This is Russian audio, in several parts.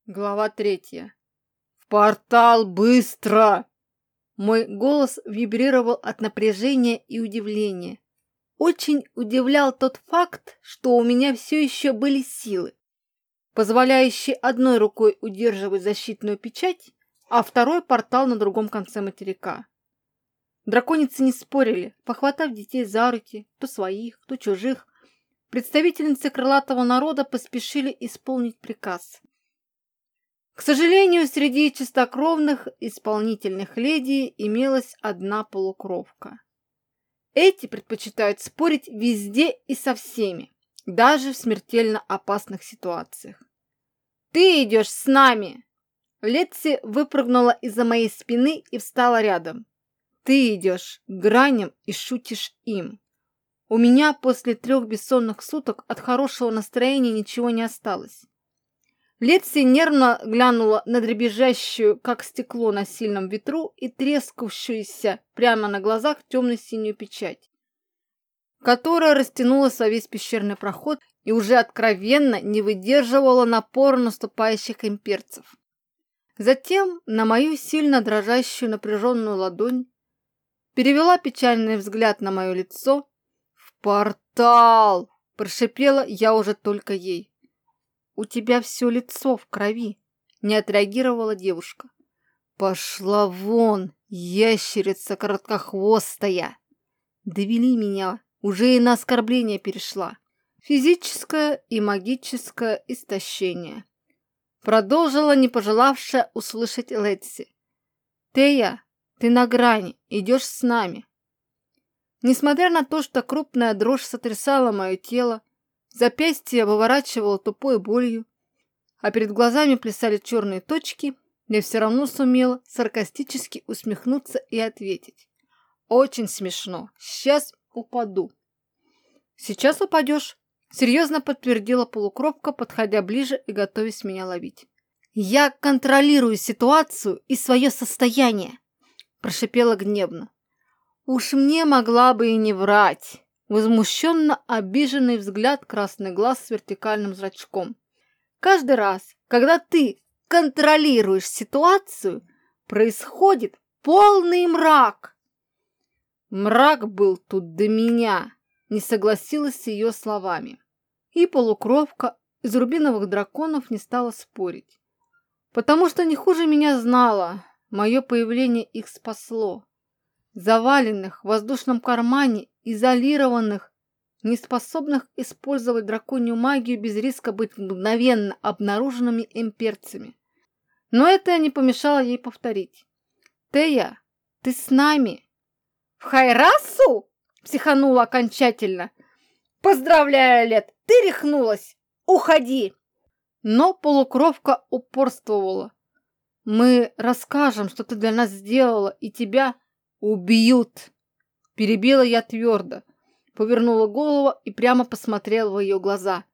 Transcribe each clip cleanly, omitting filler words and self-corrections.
Глава 3. «В портал, быстро!» Мой голос вибрировал от напряжения и удивления. Очень удивлял тот факт, что у меня все еще были силы, позволяющие одной рукой удерживать защитную печать, а второй портал на другом конце материка. Драконицы не спорили, похватав детей за руки, то своих, то чужих. Представительницы крылатого народа поспешили исполнить приказ. К сожалению, среди чистокровных исполнительных леди имелась одна полукровка. Эти предпочитают спорить везде и со всеми, даже в смертельно опасных ситуациях. «Ты идешь с нами!» Летси выпрыгнула из-за моей спины и встала рядом. «Ты идешь к граням и шутишь им!» У меня после 3 бессонных суток от хорошего настроения ничего не осталось. Летси нервно глянула на дребезжащую, как стекло на сильном ветру, и трескавшуюся прямо на глазах темно-синюю печать, которая растянулась во весь пещерный проход и уже откровенно не выдерживала напора наступающих имперцев. Затем на мою сильно дрожащую напряженную ладонь перевела печальный взгляд на мое лицо. «В портал!» – прошипела я уже только ей. «У тебя все лицо в крови», — не отреагировала девушка. «Пошла вон, ящерица короткохвостая!» Довели меня, уже и на оскорбление перешла. Физическое и магическое истощение. Продолжила не пожелавшая услышать Летси. «Тея, ты на грани, идешь с нами». Несмотря на то, что крупная дрожь сотрясала мое тело, запястье выворачивало тупой болью, а перед глазами плясали черные точки, я все равно сумела саркастически усмехнуться и ответить. «Очень смешно. Сейчас упаду». «Сейчас упадешь», — серьезно подтвердила полукровка, подходя ближе и готовясь меня ловить. «Я контролирую ситуацию и свое состояние», — прошипела гневно. «Уж мне могла бы и не врать». Возмущенно обиженный взгляд, красный глаз с вертикальным зрачком. «Каждый раз, когда ты контролируешь ситуацию, происходит полный мрак». Мрак был тут до меня, не согласилась с ее словами. И полукровка из рубиновых драконов не стала спорить, потому что не хуже меня знала, мое появление их спасло. Заваленных в воздушном кармане, изолированных, неспособных использовать драконью магию без риска быть мгновенно обнаруженными имперцами. Но это не помешало ей повторить. «Тея, ты с нами?» «В Хайрасу?» – психанула окончательно. «Поздравляю, Лет, ты рехнулась! Уходи!» Но полукровка упорствовала. «Мы расскажем, что ты для нас сделала, и тебя убьют!» Перебила я твердо, повернула голову и прямо посмотрела в ее глаза.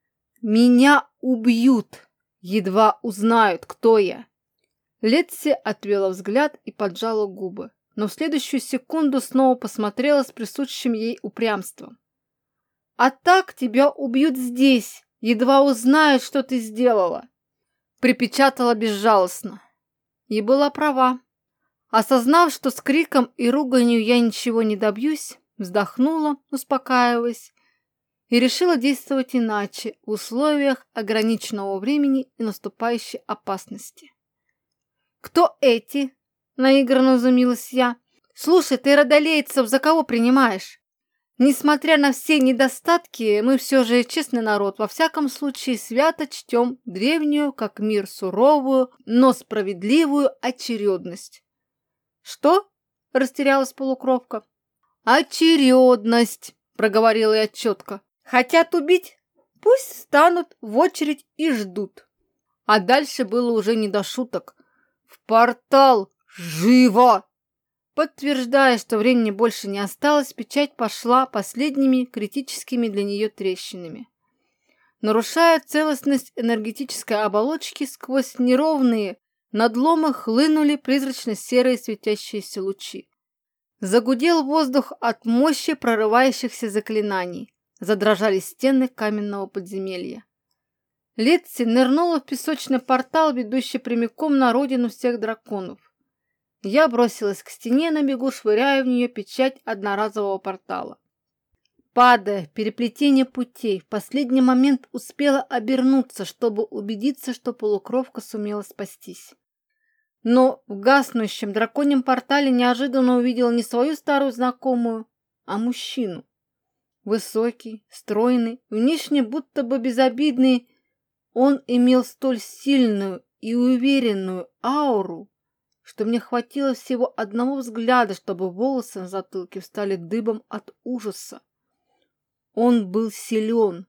«Меня убьют, едва узнают, кто я!» Летси отвела взгляд и поджала губы, но в следующую секунду снова посмотрела с присущим ей упрямством. «А так тебя убьют здесь, едва узнают, что ты сделала!» Припечатала безжалостно. И была права. Осознав, что с криком и руганью я ничего не добьюсь, вздохнула, успокаиваясь, и решила действовать иначе в условиях ограниченного времени и наступающей опасности. «Кто эти?» – наигранно изумилась я. «Слушай, ты родолейцев за кого принимаешь? Несмотря на все недостатки, мы все же честный народ, во всяком случае свято чтем древнюю, как мир суровую, но справедливую очередность». «Что?» – растерялась полукровка. «Очередность!» – проговорила я четко. «Хотят убить? Пусть встанут в очередь и ждут». А дальше было уже не до шуток. «В портал! Живо!» Подтверждая, что времени больше не осталось, печать пошла последними критическими для нее трещинами. Нарушая целостность энергетической оболочки, сквозь неровные надломы хлынули призрачно-серые светящиеся лучи. Загудел воздух от мощи прорывающихся заклинаний. Задрожали стены каменного подземелья. Летси нырнула в песочный портал, ведущий прямиком на родину всех драконов. Я бросилась к стене на бегу, швыряя в нее печать одноразового портала. Падая в переплетение путей, в последний момент успела обернуться, чтобы убедиться, что полукровка сумела спастись. Но в гаснущем драконьем портале неожиданно увидела не свою старую знакомую, а мужчину. Высокий, стройный, внешне будто бы безобидный, он имел столь сильную и уверенную ауру, что мне хватило всего одного взгляда, чтобы волосы на затылке встали дыбом от ужаса. Он был силен,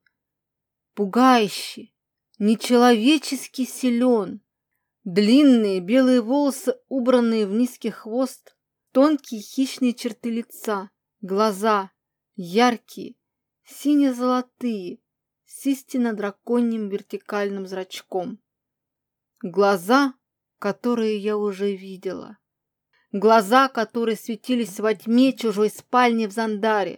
пугающе, нечеловечески силен. Длинные белые волосы, убранные в низкий хвост, тонкие хищные черты лица, глаза яркие, сине-золотые, с истинно драконьим вертикальным зрачком. Глаза, которые я уже видела. Глаза, которые светились во тьме чужой спальни в Зандаре.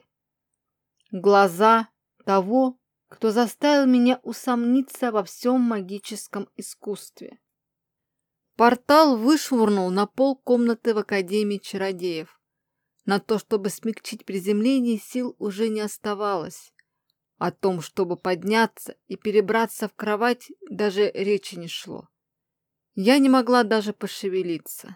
Глаза того, кто заставил меня усомниться во всем магическом искусстве. Портал вышвырнул на пол комнаты в Академии чародеев. На то, чтобы смягчить приземление, сил уже не оставалось. О том, чтобы подняться и перебраться в кровать, даже речи не шло. Я не могла даже пошевелиться.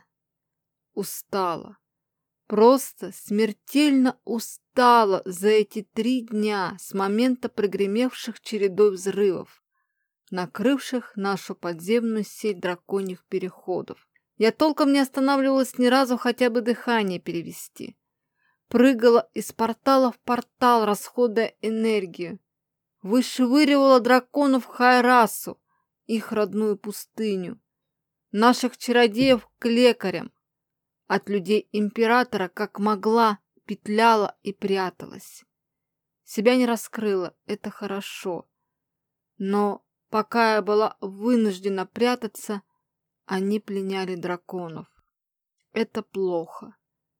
Устала. Просто смертельно устала за эти 3 дня с момента прогремевших чередой взрывов, накрывших нашу подземную сеть драконьих переходов. Я толком не останавливалась ни разу хотя бы дыхание перевести. Прыгала из портала в портал, расходуя энергию. Вышвыривала драконов в Хайрасу, их родную пустыню. Наших чародеев к лекарям. От людей императора, как могла, петляла и пряталась. Себя не раскрыла, это хорошо. Но пока я была вынуждена прятаться, они пленяли драконов. Это плохо.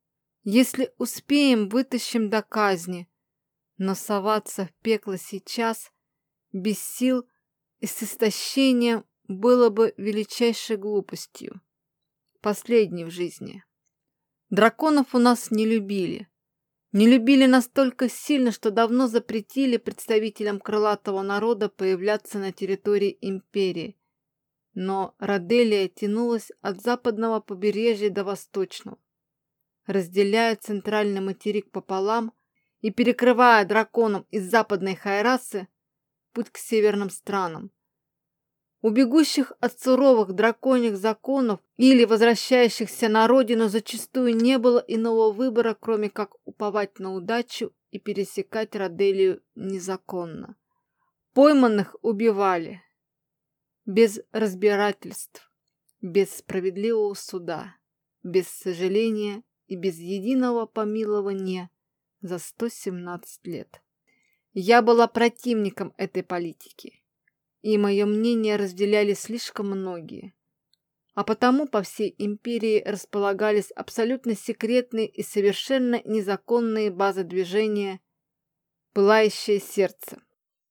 Если успеем, вытащим до казни. Но соваться в пекло сейчас, без сил и с истощением, было бы величайшей глупостью. Последней в жизни. Драконов у нас не любили. Не любили настолько сильно, что давно запретили представителям крылатого народа появляться на территории империи. Но Роделия тянулась от западного побережья до восточного, разделяя центральный материк пополам и перекрывая драконам из западной Хайрасы путь к северным странам. У бегущих от суровых драконьих законов или возвращающихся на родину зачастую не было иного выбора, кроме как уповать на удачу и пересекать Роделию незаконно. Пойманных убивали. Без разбирательств, без справедливого суда, без сожаления и без единого помилования за 117 лет. Я была противником этой политики. И мое мнение разделяли слишком многие. А потому по всей империи располагались абсолютно секретные и совершенно незаконные базы движения «Пылающее сердце».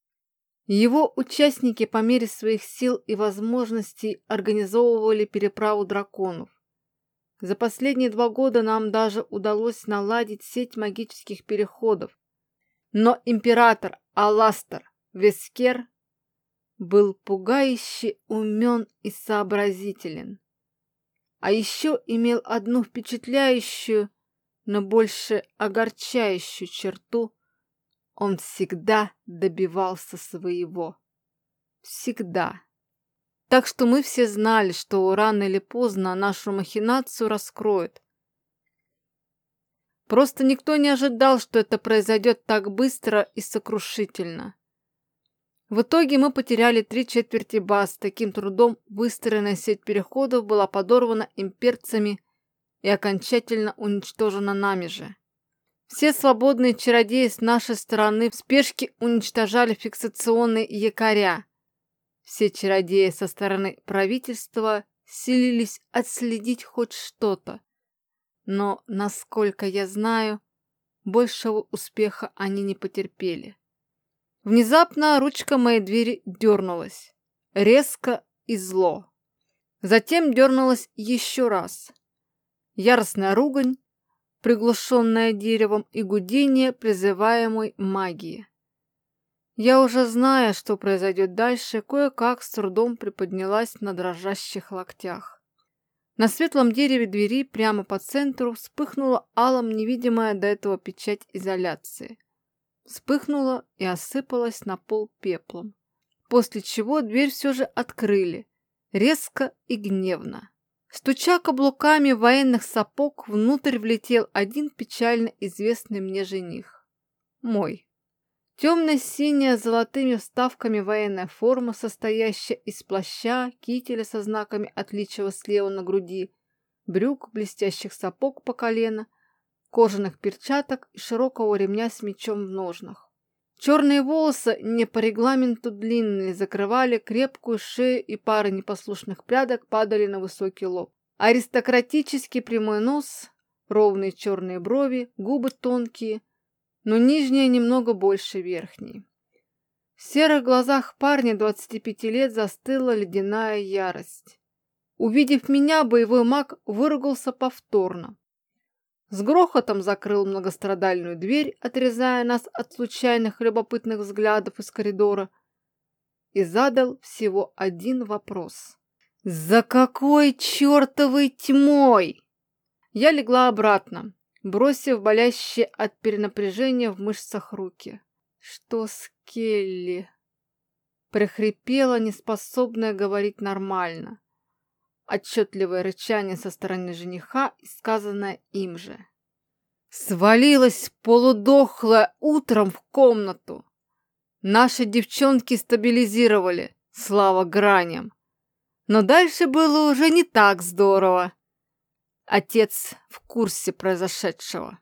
Его участники по мере своих сил и возможностей организовывали переправу драконов. За последние 2 года нам даже удалось наладить сеть магических переходов. Но император Аластер Вескер был пугающе умен и сообразителен. А еще имел одну впечатляющую, но больше огорчающую черту. Он всегда добивался своего. Всегда. Так что мы все знали, что рано или поздно нашу махинацию раскроют. Просто никто не ожидал, что это произойдет так быстро и сокрушительно. В итоге мы потеряли 3/4 баз. Таким трудом выстроенная сеть переходов была подорвана имперцами и окончательно уничтожена нами же. Все свободные чародеи с нашей стороны в спешке уничтожали фиксационные якоря. Все чародеи со стороны правительства силились отследить хоть что-то. Но, насколько я знаю, большего успеха они не потерпели. Внезапно ручка моей двери дернулась. резко и зло. Затем дернулась еще раз. Яростная ругань, приглушенная деревом, и гудение призываемой магии. Я уже зная, что произойдет дальше, кое-как с трудом приподнялась на дрожащих локтях. На светлом дереве двери прямо по центру вспыхнула алым невидимая до этого печать изоляции. Вспыхнула и осыпалась на пол пеплом, после чего дверь все же открыли, резко и гневно. Стуча каблуками военных сапог, внутрь влетел один печально известный мне жених. Мой. Темно-синяя с золотыми вставками военная форма, состоящая из плаща, кителя со знаками отличия слева на груди, брюк, блестящих сапог по колено, кожаных перчаток и широкого ремня с мечом в ножнах. Черные волосы, не по регламенту длинные, закрывали крепкую шею, и пары непослушных прядок падали на высокий лоб. Аристократический прямой нос, ровные черные брови, губы тонкие, но нижняя немного больше верхней. В серых глазах парня 25 лет застыла ледяная ярость. Увидев меня, боевой маг выругался повторно. С грохотом закрыл многострадальную дверь, отрезая нас от случайных любопытных взглядов из коридора, и задал всего один вопрос. «За какой чертовой тьмой?» Я легла обратно, бросив болящие от перенапряжения в мышцах руки. «Что с Келли?» Прохрипела, неспособная говорить нормально. Отчетливое рычание со стороны жениха и сказанное им же. Свалилась полудохлая утром в комнату. Наши девчонки стабилизировали, слава граням. Но дальше было уже не так здорово. Отец в курсе произошедшего.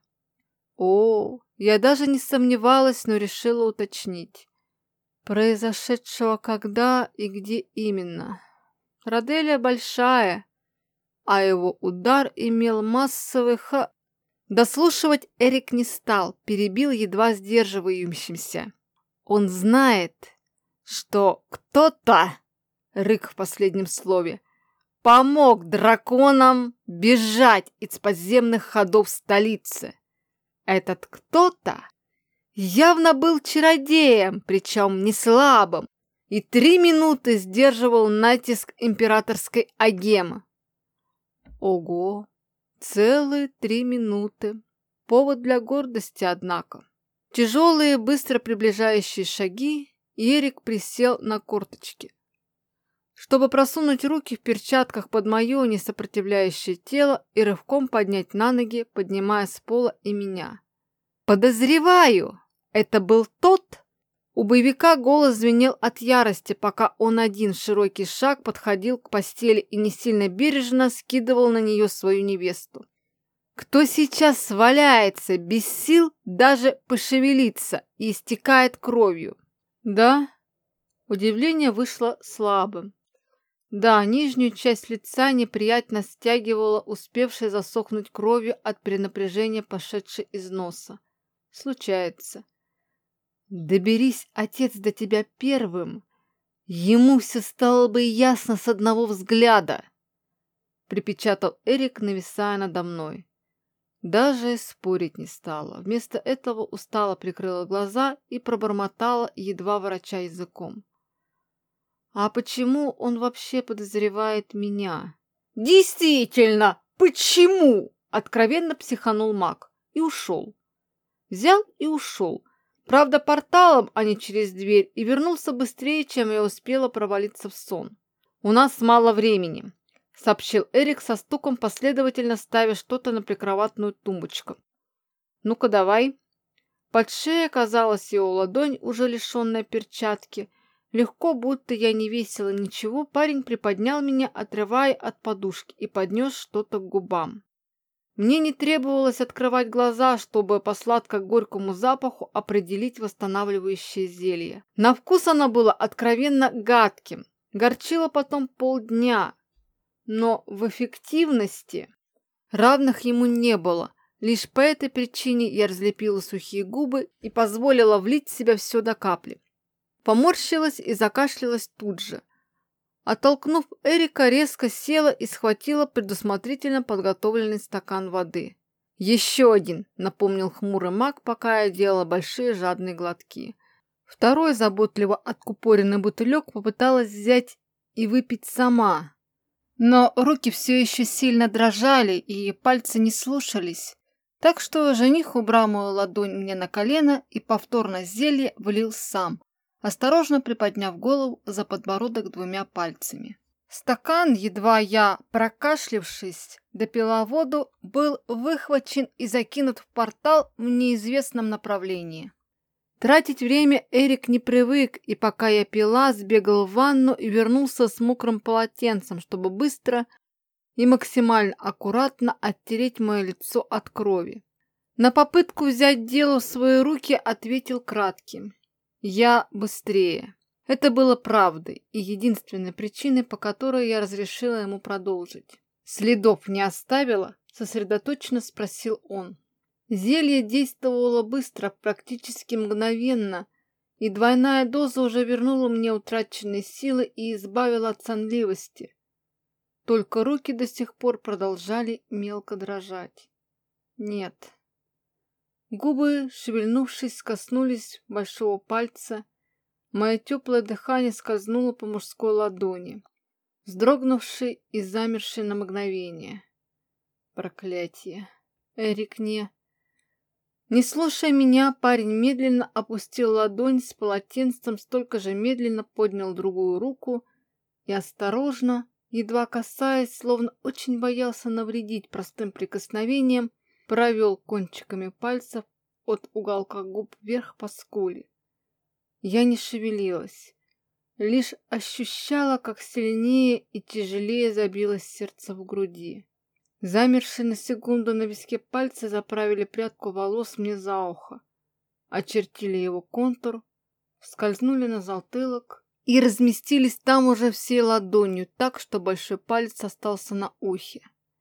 О, я даже не сомневалась, но решила уточнить. Произошедшего когда и где именно? Роделия большая, а его удар имел массовый Дослушивать Эрик не стал, перебил едва сдерживающимся. Он знает, что кто-то, рык в последнем слове, помог драконам бежать из подземных ходов столицы. Этот кто-то явно был чародеем, причем не слабым, и 3 минуты сдерживал натиск императорской агемы. Ого, целые 3 минуты. Повод для гордости, однако. Тяжелые, быстро приближающие шаги, и Эрик присел на корточки, чтобы просунуть руки в перчатках под мое несопротивляющее тело и рывком поднять на ноги, поднимая с пола и меня. «Подозреваю, это был тот...» У боевика голос звенел от ярости, пока он один широкий шаг подходил к постели и не сильно бережно скидывал на нее свою невесту. «Кто сейчас валяется, без сил даже пошевелиться и истекает кровью?» «Да?» Удивление вышло слабым. Да, нижнюю часть лица неприятно стягивала успевшей засохнуть кровью от перенапряжения, пошедшей из носа. Случается. Доберись, отец, до тебя первым, ему все стало бы ясно с одного взгляда, припечатал Эрик, нависая надо мной. Даже спорить не стала. Вместо этого устало прикрыла глаза и пробормотала, едва вороча языком. А почему он вообще подозревает меня? Действительно, почему? Откровенно психанул маг и ушел. Взял и ушел. Правда, порталом, а не через дверь, и вернулся быстрее, чем я успела провалиться в сон. «У нас мало времени», — сообщил Эрик со стуком, последовательно ставя что-то на прикроватную тумбочку. «Ну-ка, давай». Под шеей оказалась его ладонь, уже лишенная перчатки. Легко, будто я не весила ничего, парень приподнял меня, отрывая от подушки, и поднес что-то к губам. Мне не требовалось открывать глаза, чтобы по сладко-горькому запаху определить восстанавливающее зелье. На вкус оно было откровенно гадким, горчило потом полдня, но в эффективности равных ему не было. Лишь по этой причине я разлепила сухие губы и позволила влить в себя все до капли. Поморщилась и закашлялась тут же. Оттолкнув Эрика, резко села и схватила предусмотрительно подготовленный стакан воды. «Еще один», — напомнил хмурый маг, пока я делала большие жадные глотки. Второй заботливо откупоренный бутылек попыталась взять и выпить сама. Но руки все еще сильно дрожали, и пальцы не слушались. Так что жених убрал мою ладонь мне на колено и повторно зелье влил сам, осторожно приподняв голову за подбородок двумя пальцами. Стакан, едва я, прокашлявшись, допила воду, был выхвачен и закинут в портал в неизвестном направлении. Тратить время Эрик не привык, и пока я пила, сбегал в ванну и вернулся с мокрым полотенцем, чтобы быстро и максимально аккуратно оттереть мое лицо от крови. На попытку взять дело в свои руки ответил кратким: «Я быстрее». Это было правдой и единственной причиной, по которой я разрешила ему продолжить. «Следов не оставила?» – сосредоточенно спросил он. Зелье действовало быстро, практически мгновенно, и двойная доза уже вернула мне утраченные силы и избавила от сонливости. Только руки до сих пор продолжали мелко дрожать. Нет. Губы, шевельнувшись, коснулись большого пальца. Мое теплое дыхание скользнуло по мужской ладони, вздрогнувшей и замершей на мгновение. Проклятие. Эрик не... Не слушая меня, парень медленно опустил ладонь с полотенцем, столько же медленно поднял другую руку и осторожно, едва касаясь, словно очень боялся навредить простым прикосновением, провел кончиками пальцев от уголка губ вверх по скуле. Я не шевелилась, лишь ощущала, как сильнее и тяжелее забилось сердце в груди. Замершие на секунду на виске пальцы заправили прядку волос мне за ухо, очертили его контур, скользнули на затылок и разместились там уже всей ладонью, так, что большой палец остался на ухе.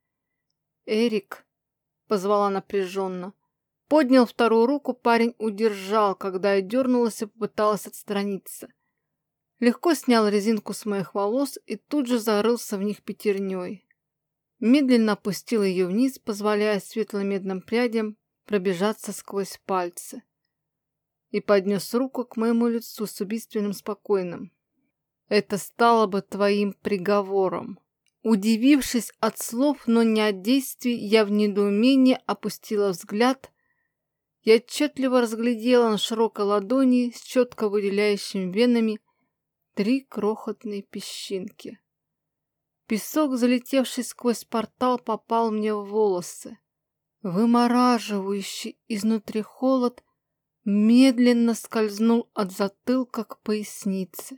«Эрик», — позвала напряженно. Поднял вторую руку, парень удержал, когда я дернулась и попыталась отстраниться. Легко снял резинку с моих волос и тут же зарылся в них пятерней. Медленно опустил ее вниз, позволяя светло-медным прядям пробежаться сквозь пальцы. И поднес руку к моему лицу с убийственным спокойным. «Это стало бы твоим приговором». Удивившись от слов, но не от действий, я в недоумении опустила взгляд. Я отчетливо разглядела на широкой ладони с четко выделяющими венами 3 крохотные песчинки. Песок, залетевший сквозь портал, попал мне в волосы. Вымораживающий изнутри холод медленно скользнул от затылка к пояснице.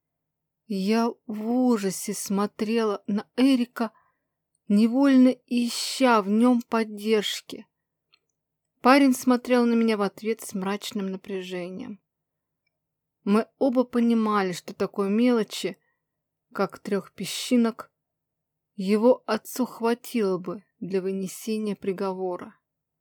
Я в ужасе смотрела на Эрика, невольно ища в нем поддержки. Парень смотрел на меня в ответ с мрачным напряжением. Мы оба понимали, что такой мелочи, как 3 песчинок, его отцу хватило бы для вынесения приговора.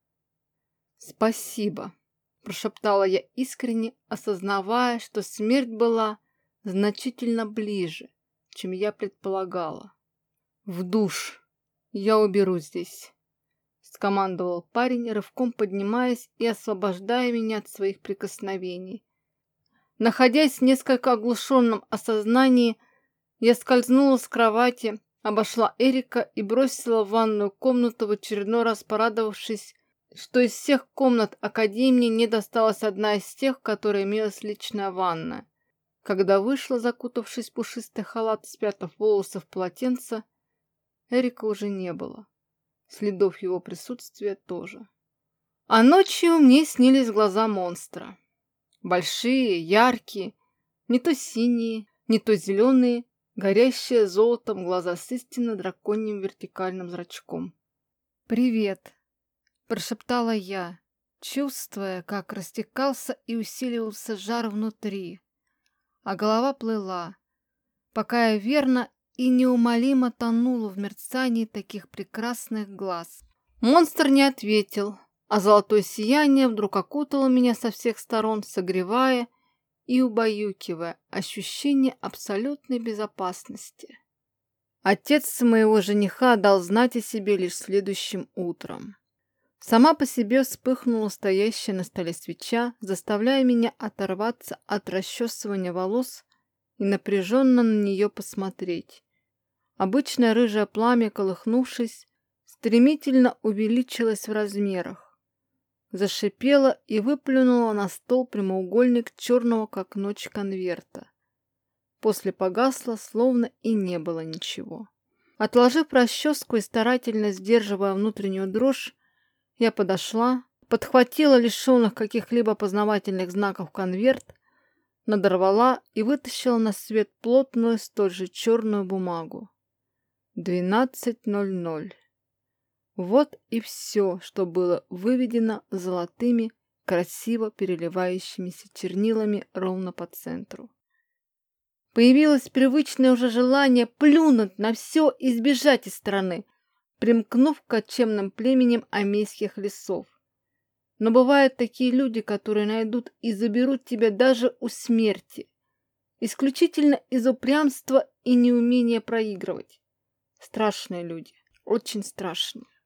«Спасибо», — прошептала я искренне, осознавая, что смерть была значительно ближе, чем я предполагала. «В душ. Я уберу здесь», — скомандовал парень, рывком поднимаясь и освобождая меня от своих прикосновений. Находясь в несколько оглушенном осознании, я скользнула с кровати, обошла Эрика и бросила в ванную комнату, в очередной раз порадовавшись, что из всех комнат академии не досталась одна из тех, в которой имелась личная ванная. Когда вышла, закутавшись в пушистый халат, спрятав волосы в полотенце, Эрика уже не было. Следов его присутствия тоже. А ночью мне снились глаза монстра. Большие, яркие, не то синие, не то зеленые, горящие золотом глаза с истинно драконьим вертикальным зрачком. «Привет», — прошептала я, чувствуя, как растекался и усиливался жар внутри, а голова плыла, пока я верно и неумолимо тонула в мерцании таких прекрасных глаз. Монстр не ответил, а золотое сияние вдруг окутало меня со всех сторон, согревая и убаюкивая ощущение абсолютной безопасности. Отец моего жениха дал знать о себе лишь следующим утром. Сама по себе вспыхнула стоящая на столе свеча, заставляя меня оторваться от расчесывания волос и напряженно на нее посмотреть. Обычное рыжее пламя, колыхнувшись, стремительно увеличилось в размерах. Зашипело и выплюнуло на стол прямоугольник черного как ночь конверта. После погасло, словно и не было ничего. Отложив расческу и старательно сдерживая внутреннюю дрожь, я подошла, подхватила лишенных каких-либо познавательных знаков конверт, надорвала и вытащила на свет плотную, столь же черную бумагу. 12:00. Вот и все, что было выведено золотыми, красиво переливающимися чернилами ровно по центру. Появилось привычное уже желание плюнуть на все и сбежать из страны, примкнув к кочевным племенем амейских лесов. Но бывают такие люди, которые найдут и заберут тебя даже у смерти, исключительно из упрямства и неумения проигрывать. Страшные люди, очень страшные.